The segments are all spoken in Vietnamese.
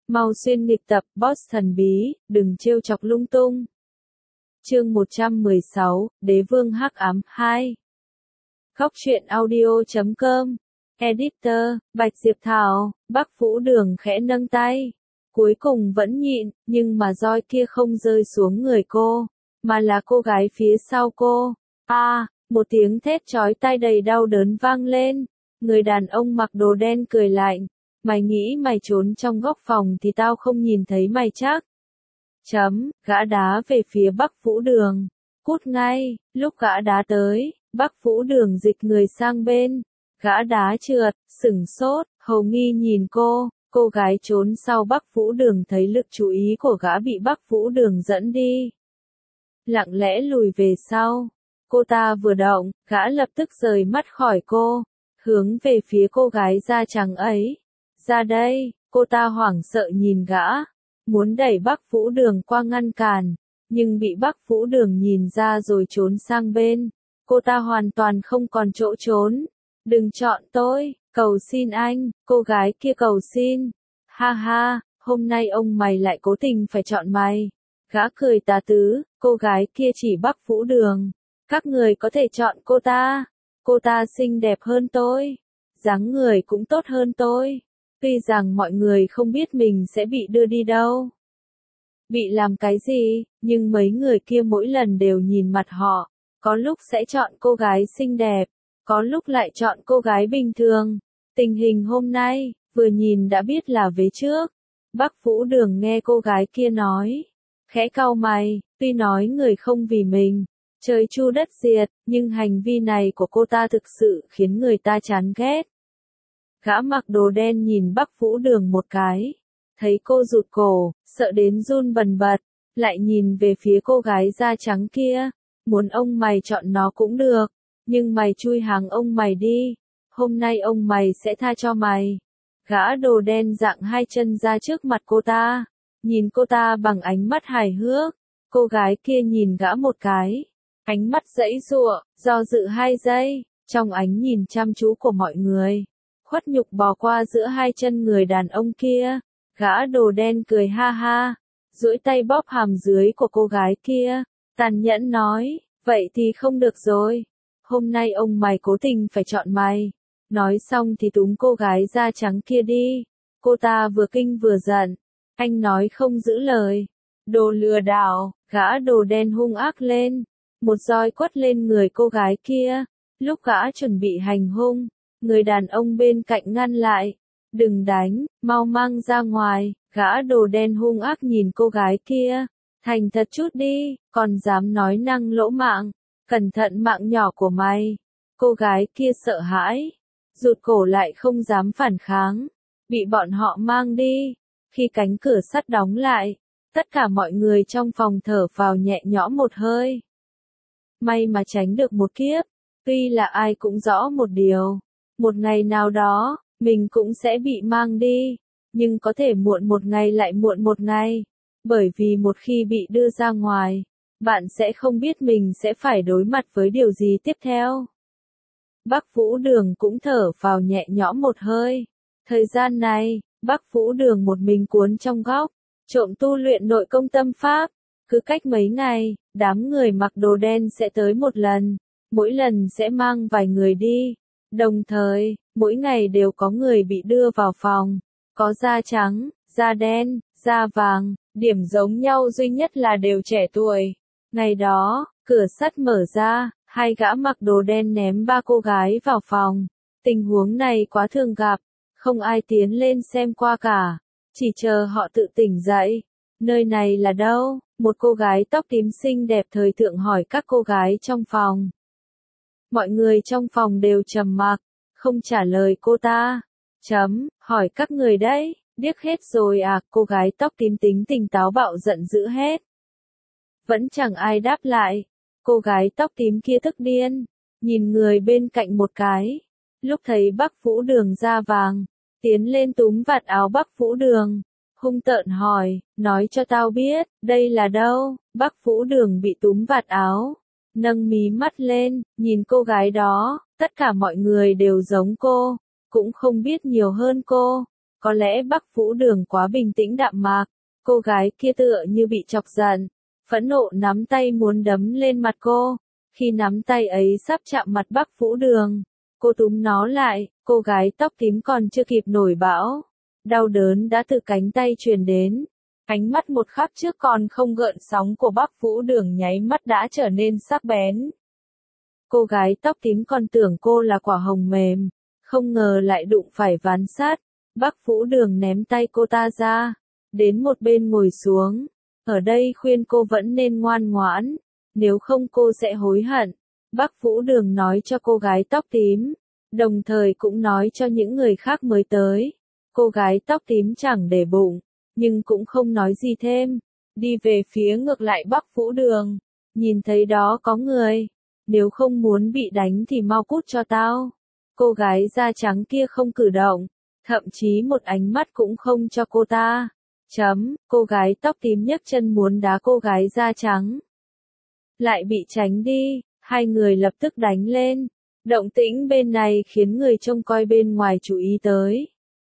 Mau xuyên nghịch tập, boss thần bí, đừng trêu chọc lung tung. Chương 116, Đế vương hắc ám 2. Góc truyện audio.com. Editor, Bạch Diệp Thảo. Bắc Vũ Đường khẽ nâng tay. Cuối cùng vẫn nhịn, nhưng mà roi kia không rơi xuống người cô, mà là cô gái phía sau cô. Một tiếng thét chói tai đầy đau đớn vang lên. Người đàn ông mặc đồ đen cười lạnh. Mày nghĩ mày trốn trong góc phòng thì tao không nhìn thấy mày chắc. Gã đá về phía Bắc Vũ Đường. Cút ngay, lúc gã đá tới, Bắc Vũ Đường dịch người sang bên. Gã đá trượt, sửng sốt, hầu nghi nhìn cô gái trốn sau Bắc Vũ Đường thấy lực chú ý của gã bị Bắc Vũ Đường dẫn đi. Lặng lẽ lùi về sau. Cô ta vừa động, gã lập tức rời mắt khỏi cô, hướng về phía cô gái da trắng ấy. Ra đây, cô ta hoảng sợ nhìn gã, muốn đẩy Bắc Vũ Đường qua ngăn cản, nhưng bị Bắc Vũ Đường nhìn ra rồi trốn sang bên. Cô ta hoàn toàn không còn chỗ trốn. Đừng chọn tôi, cầu xin anh, cô gái kia cầu xin. Ha ha, hôm nay ông mày lại cố tình phải chọn mày. Gã cười tà tứ, cô gái kia chỉ Bắc Vũ Đường. Các người có thể chọn cô ta xinh đẹp hơn tôi, dáng người cũng tốt hơn tôi. Tuy rằng mọi người không biết mình sẽ bị đưa đi đâu, bị làm cái gì, nhưng mấy người kia mỗi lần đều nhìn mặt họ, có lúc sẽ chọn cô gái xinh đẹp, có lúc lại chọn cô gái bình thường. Tình hình hôm nay, vừa nhìn đã biết là vế trước. Bắc Vũ Đường nghe cô gái kia nói, khẽ cau mày, tuy nói người không vì mình, trời chu đất diệt, nhưng hành vi này của cô ta thực sự khiến người ta chán ghét. Gã mặc đồ đen nhìn Bắc Vũ Đường một cái, thấy cô rụt cổ, sợ đến run bần bật, lại nhìn về phía cô gái da trắng kia, muốn ông mày chọn nó cũng được, nhưng mày chui hàng ông mày đi, hôm nay ông mày sẽ tha cho mày. Gã đồ đen dạng hai chân ra trước mặt cô ta, nhìn cô ta bằng ánh mắt hài hước. Cô gái kia nhìn gã một cái, ánh mắt giãy giụa, do dự 2 giây, trong ánh nhìn chăm chú của mọi người, khuất nhục bò qua giữa hai chân người đàn ông kia. Gã đồ đen cười ha ha, duỗi tay bóp hàm dưới của cô gái kia, tàn nhẫn nói, vậy thì không được rồi, hôm nay ông mày cố tình phải chọn mày. Nói xong thì túm cô gái da trắng kia đi. Cô ta vừa kinh vừa giận, anh nói không giữ lời, đồ lừa đảo. Gã đồ đen hung ác lên, một roi quất lên người cô gái kia. Lúc gã chuẩn bị hành hung, người đàn ông bên cạnh ngăn lại, đừng đánh, mau mang ra ngoài. Gã đồ đen hung ác nhìn cô gái kia, thành thật chút đi, còn dám nói năng lỗ mãng, cẩn thận mạng nhỏ của mày. Cô gái kia sợ hãi, rụt cổ lại không dám phản kháng, bị bọn họ mang đi. Khi cánh cửa sắt đóng lại, tất cả mọi người trong phòng thở vào nhẹ nhõm một hơi. May mà tránh được một kiếp. Tuy là ai cũng rõ một điều, một ngày nào đó, mình cũng sẽ bị mang đi, nhưng có thể muộn một ngày lại muộn một ngày, bởi vì một khi bị đưa ra ngoài, bạn sẽ không biết mình sẽ phải đối mặt với điều gì tiếp theo. Bắc Vũ Đường cũng thở vào nhẹ nhõm một hơi. Thời gian này, Bắc Vũ Đường một mình cuốn trong góc, trộm tu luyện nội công tâm pháp. Cứ cách mấy ngày, đám người mặc đồ đen sẽ tới một lần, mỗi lần sẽ mang vài người đi. Đồng thời, mỗi ngày đều có người bị đưa vào phòng, có da trắng, da đen, da vàng, điểm giống nhau duy nhất là đều trẻ tuổi. Ngày đó, cửa sắt mở ra, 2 gã mặc đồ đen ném 3 cô gái vào phòng. Tình huống này quá thường gặp, không ai tiến lên xem qua cả, chỉ chờ họ tự tỉnh dậy. Nơi này là đâu? Một cô gái tóc tím xinh đẹp thời thượng hỏi các cô gái trong phòng. Mọi người trong phòng đều trầm mặc, không trả lời cô ta. Hỏi các người đấy, điếc hết rồi à? Cô gái tóc tím tính tình táo bạo giận dữ hết. Vẫn chẳng ai đáp lại. Cô gái tóc tím kia tức điên, nhìn người bên cạnh một cái. Lúc thấy Bắc Vũ Đường da vàng, tiến lên túm vạt áo Bắc Vũ Đường, hung tợn hỏi, nói cho tao biết, đây là đâu? Bắc Vũ Đường bị túm vạt áo, nâng mí mắt lên, nhìn cô gái đó, tất cả mọi người đều giống cô, cũng không biết nhiều hơn cô. Có lẽ Bắc Vũ Đường quá bình tĩnh đạm mạc, cô gái kia tựa như bị chọc giận, phẫn nộ nắm tay muốn đấm lên mặt cô. Khi nắm tay ấy sắp chạm mặt Bắc Vũ Đường, cô túm nó lại, cô gái tóc tím còn chưa kịp nổi bão. Đau đớn đã từ cánh tay truyền đến. Ánh mắt một khắc trước còn không gợn sóng của Bắc Vũ Đường nháy mắt đã trở nên sắc bén. Cô gái tóc tím còn tưởng cô là quả hồng mềm, không ngờ lại đụng phải ván sắt. Bắc Vũ Đường ném tay cô ta ra, đến một bên ngồi xuống. Ở đây khuyên cô vẫn nên ngoan ngoãn, nếu không cô sẽ hối hận. Bắc Vũ Đường nói cho cô gái tóc tím, đồng thời cũng nói cho những người khác mới tới. Cô gái tóc tím chẳng để bụng, nhưng cũng không nói gì thêm. Đi về phía ngược lại Bắc Vũ Đường, nhìn thấy đó có người. Nếu không muốn bị đánh thì mau cút cho tao. Cô gái da trắng kia không cử động, thậm chí một ánh mắt cũng không cho cô ta. Cô gái tóc tím nhấc chân muốn đá cô gái da trắng. Lại bị tránh đi, hai người lập tức đánh lên. Động tĩnh bên này khiến người trông coi bên ngoài chú ý tới.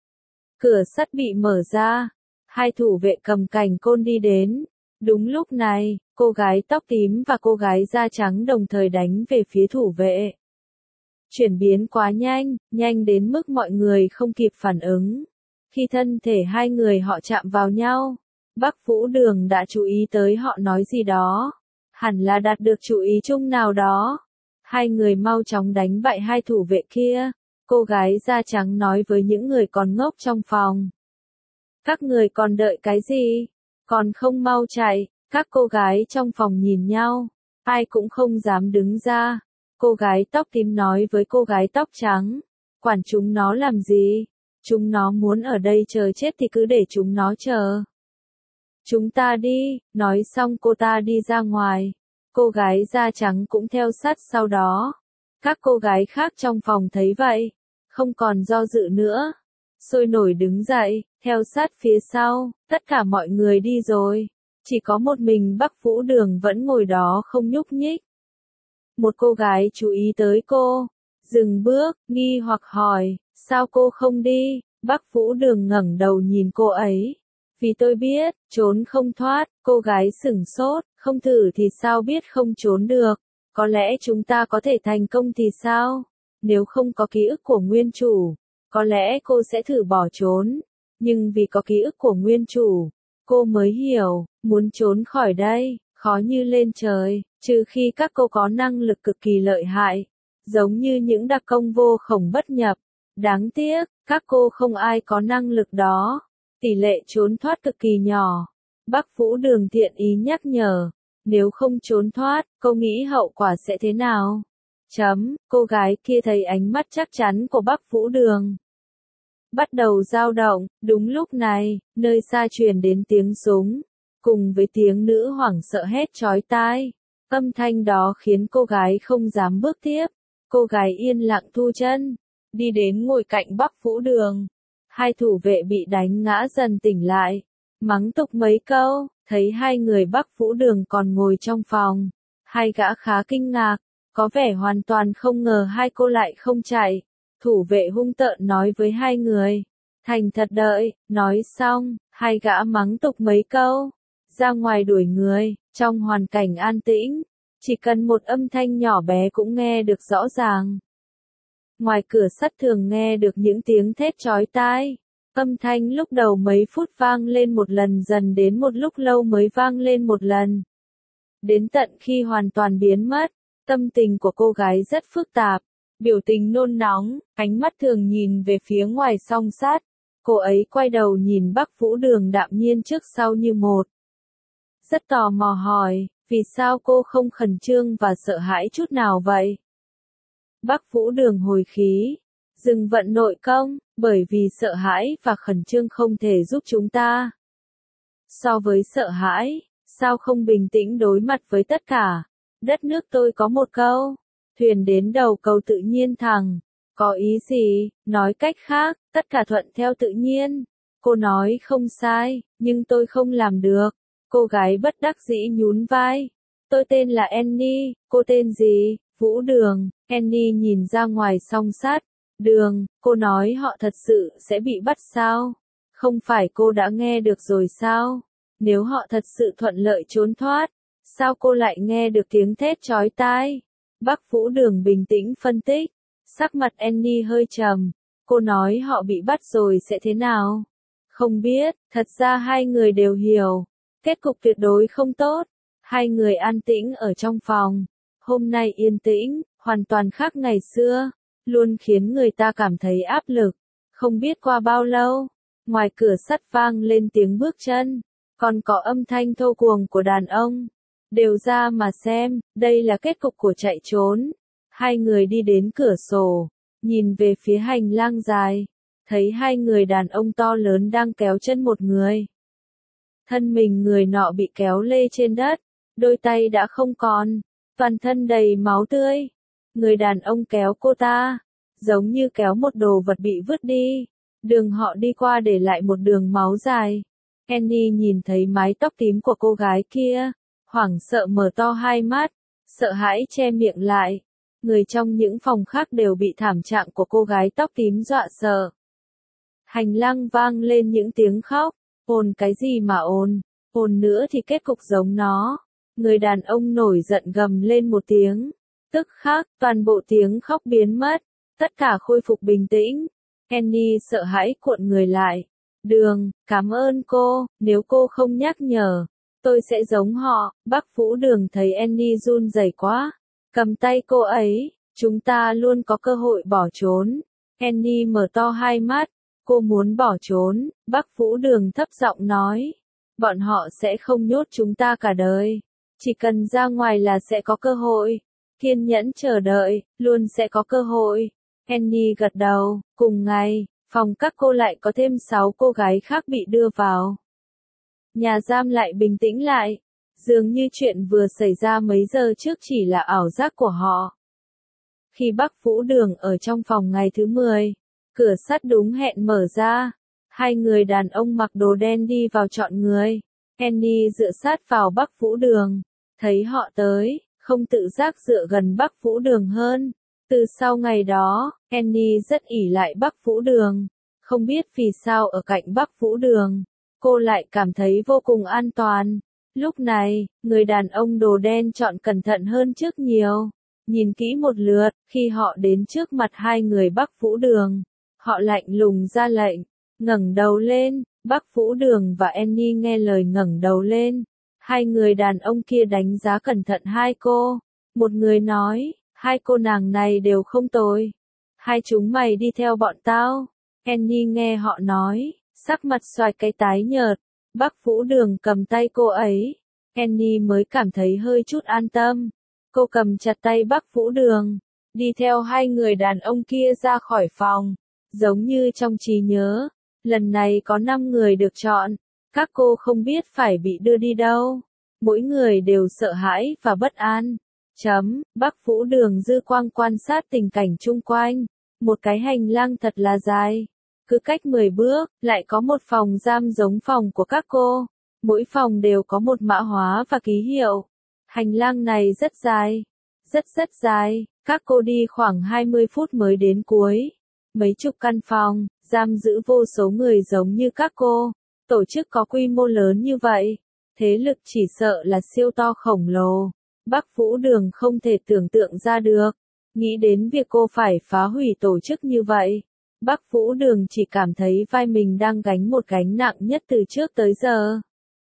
Cửa sắt bị mở ra, hai thủ vệ cầm cành côn đi đến. Đúng lúc này, cô gái tóc tím và cô gái da trắng đồng thời đánh về phía thủ vệ. Chuyển biến quá nhanh, nhanh đến mức mọi người không kịp phản ứng. Khi thân thể hai người họ chạm vào nhau, Bắc Vũ Đường đã chú ý tới họ nói gì đó. Hẳn là đạt được chú ý chung nào đó. Hai người mau chóng đánh bại hai thủ vệ kia. Cô gái da trắng nói với những người còn ngốc trong phòng. Các người còn đợi cái gì? Còn không mau chạy. Các cô gái trong phòng nhìn nhau. Ai cũng không dám đứng ra. Cô gái tóc tím nói với cô gái tóc trắng. Quản chúng nó làm gì? Chúng nó muốn ở đây chờ chết thì cứ để chúng nó chờ. Chúng ta đi, nói xong cô ta đi ra ngoài. Cô gái da trắng cũng theo sát sau đó. Các cô gái khác trong phòng thấy vậy, không còn do dự nữa. Sôi nổi đứng dậy, theo sát phía sau, tất cả mọi người đi rồi. Chỉ có một mình Bắc Vũ Đường vẫn ngồi đó không nhúc nhích. Một cô gái chú ý tới cô, dừng bước, nghi hoặc hỏi, sao cô không đi? Bắc Vũ Đường ngẩng đầu nhìn cô ấy. Vì tôi biết, trốn không thoát, cô gái sửng sốt, không thử thì sao biết không trốn được. Có lẽ chúng ta có thể thành công thì sao? Nếu không có ký ức của nguyên chủ, có lẽ cô sẽ thử bỏ trốn. Nhưng vì có ký ức của nguyên chủ, cô mới hiểu, muốn trốn khỏi đây, khó như lên trời, trừ khi các cô có năng lực cực kỳ lợi hại, giống như những đặc công vô khổng bất nhập. Đáng tiếc, các cô không ai có năng lực đó. Tỷ lệ trốn thoát cực kỳ nhỏ. Bắc Vũ Đường thiện ý nhắc nhở. Nếu không trốn thoát, cô nghĩ hậu quả sẽ thế nào? Cô gái kia thấy ánh mắt chắc chắn của Bắc Vũ Đường. Bắt đầu dao động, đúng lúc này, nơi xa truyền đến tiếng súng. Cùng với tiếng nữ hoảng sợ hét chói tai. Âm thanh đó khiến cô gái không dám bước tiếp. Cô gái yên lặng thu chân. Đi đến ngồi cạnh Bắc Vũ Đường. Hai thủ vệ bị đánh ngã dần tỉnh lại. Mắng tục mấy câu, thấy hai người Bắc Vũ Đường còn ngồi trong phòng. Hai gã khá kinh ngạc, có vẻ hoàn toàn không ngờ hai cô lại không chạy. Thủ vệ hung tợn nói với hai người. Thành thật đợi, nói xong, hai gã mắng tục mấy câu. Ra ngoài đuổi người, trong hoàn cảnh an tĩnh. Chỉ cần một âm thanh nhỏ bé cũng nghe được rõ ràng. Ngoài cửa sắt thường nghe được những tiếng thét chói tai. Âm thanh lúc đầu mấy phút vang lên một lần dần đến một lúc lâu mới vang lên một lần. Đến tận khi hoàn toàn biến mất, tâm tình của cô gái rất phức tạp, biểu tình nôn nóng, ánh mắt thường nhìn về phía ngoài song sát. Cô ấy quay đầu nhìn Bắc Vũ Đường đạm nhiên trước sau như một. Rất tò mò hỏi, vì sao cô không khẩn trương và sợ hãi chút nào vậy? Bắc Vũ Đường hồi khí, dừng vận nội công, bởi vì sợ hãi và khẩn trương không thể giúp chúng ta. So với sợ hãi, sao không bình tĩnh đối mặt với tất cả? Đất nước tôi có một câu, thuyền đến đầu cầu tự nhiên thẳng. Có ý gì? Nói cách khác, tất cả thuận theo tự nhiên. Cô nói không sai, nhưng tôi không làm được. Cô gái bất đắc dĩ nhún vai. Tôi tên là Annie, cô tên gì? Vũ Đường. Annie nhìn ra ngoài song sát. Đường, cô nói họ thật sự sẽ bị bắt sao? Không phải cô đã nghe được rồi sao? Nếu họ thật sự thuận lợi trốn thoát, sao cô lại nghe được tiếng thét chói tai? Bắc Vũ Đường bình tĩnh phân tích. Sắc mặt Annie hơi trầm. Cô nói họ bị bắt rồi sẽ thế nào? Không biết, thật ra hai người đều hiểu. Kết cục tuyệt đối không tốt. Hai người an tĩnh ở trong phòng. Hôm nay yên tĩnh, hoàn toàn khác ngày xưa. Luôn khiến người ta cảm thấy áp lực. Không biết qua bao lâu, ngoài cửa sắt vang lên tiếng bước chân. Còn có âm thanh thô cuồng của đàn ông. Đều ra mà xem, đây là kết cục của chạy trốn. Hai người đi đến cửa sổ, nhìn về phía hành lang dài, thấy hai người đàn ông to lớn đang kéo chân một người. Thân mình người nọ bị kéo lê trên đất, đôi tay đã không còn, toàn thân đầy máu tươi. Người đàn ông kéo cô ta, giống như kéo một đồ vật bị vứt đi. Đường họ đi qua để lại một đường máu dài. Annie nhìn thấy mái tóc tím của cô gái kia, hoảng sợ mở to hai mắt, sợ hãi che miệng lại. Người trong những phòng khác đều bị thảm trạng của cô gái tóc tím dọa sợ. Hành lang vang lên những tiếng khóc, ồn cái gì mà ồn, ồn nữa thì kết cục giống nó. Người đàn ông nổi giận gầm lên một tiếng, tức khắc, toàn bộ tiếng khóc biến mất, tất cả khôi phục bình tĩnh. Annie sợ hãi cuộn người lại. Đường, cảm ơn cô, nếu cô không nhắc nhở, tôi sẽ giống họ. Bắc Vũ Đường thấy Annie run rẩy quá, cầm tay cô ấy, chúng ta luôn có cơ hội bỏ trốn. Annie mở to hai mắt, cô muốn bỏ trốn. Bắc Vũ Đường thấp giọng nói, bọn họ sẽ không nhốt chúng ta cả đời, chỉ cần ra ngoài là sẽ có cơ hội. Kiên nhẫn chờ đợi, luôn sẽ có cơ hội. Annie gật đầu. Cùng ngày, phòng các cô lại có thêm 6 cô gái khác bị đưa vào. Nhà giam lại bình tĩnh lại. Dường như chuyện vừa xảy ra mấy giờ trước chỉ là ảo giác của họ. Khi Bắc Vũ Đường ở trong phòng ngày thứ 10, cửa sắt đúng hẹn mở ra. Hai người đàn ông mặc đồ đen đi vào chọn người. Annie dựa sát vào Bắc Vũ Đường. Thấy họ tới, không tự giác dựa gần Bắc Vũ Đường hơn. Từ sau ngày đó, Annie rất ỷ lại Bắc Vũ Đường. Không biết vì sao ở cạnh Bắc Vũ Đường, cô lại cảm thấy vô cùng an toàn. Lúc này, người đàn ông đồ đen chọn cẩn thận hơn trước nhiều. Nhìn kỹ một lượt, khi họ đến trước mặt hai người Bắc Vũ Đường, họ lạnh lùng ra lệnh, ngẩng đầu lên. Bắc Vũ Đường và Annie nghe lời ngẩng đầu lên. Hai người đàn ông kia đánh giá cẩn thận hai cô. Một người nói, hai cô nàng này đều không tồi. Hai chúng mày đi theo bọn tao. Annie nghe họ nói, sắc mặt xoài cái tái nhợt. Bắc Vũ Đường cầm tay cô ấy. Annie mới cảm thấy hơi chút an tâm. Cô cầm chặt tay Bắc Vũ Đường, đi theo hai người đàn ông kia ra khỏi phòng. Giống như trong trí nhớ, lần này có 5 người được chọn. Các cô không biết phải bị đưa đi đâu. Mỗi người đều sợ hãi và bất an. Bắc Vũ Đường dư quang quan sát tình cảnh chung quanh. Một cái hành lang thật là dài. Cứ cách 10 bước, lại có một phòng giam giống phòng của các cô. Mỗi phòng đều có một mã hóa và ký hiệu. Hành lang này rất dài. Rất dài. Các cô đi khoảng 20 phút mới đến cuối. Mấy chục căn phòng, giam giữ vô số người giống như các cô. Tổ chức có quy mô lớn như vậy. Thế lực chỉ sợ là siêu to khổng lồ. Bắc Vũ Đường không thể tưởng tượng ra được. Nghĩ đến việc cô phải phá hủy tổ chức như vậy. Bắc Vũ Đường chỉ cảm thấy vai mình đang gánh một gánh nặng nhất từ trước tới giờ.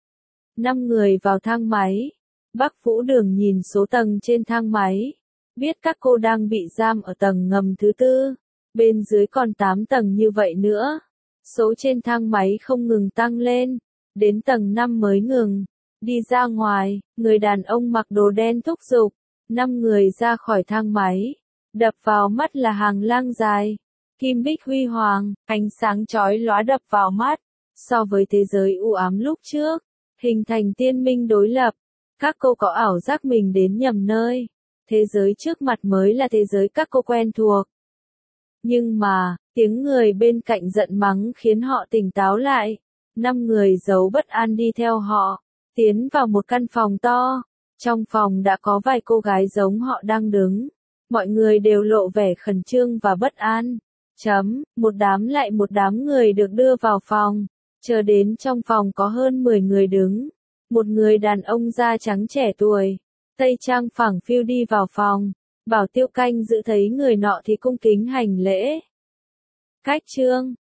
5 người vào thang máy. Bắc Vũ Đường nhìn số tầng trên thang máy. Biết các cô đang bị giam ở tầng ngầm thứ 4. Bên dưới còn 8 tầng như vậy nữa. Số trên thang máy không ngừng tăng lên. Đến tầng 5 mới ngừng. Đi ra ngoài, người đàn ông mặc đồ đen thúc giục. 5 người ra khỏi thang máy. Đập vào mắt là hàng lang dài. Kim bích huy hoàng, ánh sáng chói lóa đập vào mắt. So với thế giới u ám lúc trước, hình thành tiên minh đối lập. Các cô có ảo giác mình đến nhầm nơi. Thế giới trước mặt mới là thế giới các cô quen thuộc. Nhưng mà, tiếng người bên cạnh giận mắng khiến họ tỉnh táo lại. 5 người giấu bất an đi theo họ, tiến vào một căn phòng to. Trong phòng đã có vài cô gái giống họ đang đứng. Mọi người đều lộ vẻ khẩn trương và bất an. Một đám lại một đám người được đưa vào phòng. Chờ đến trong phòng có hơn 10 người đứng. Một người đàn ông da trắng trẻ tuổi, tây trang phẳng phiu đi vào phòng. Bảo Tiêu Canh giữ thấy người nọ thì cung kính hành lễ. Khách trương,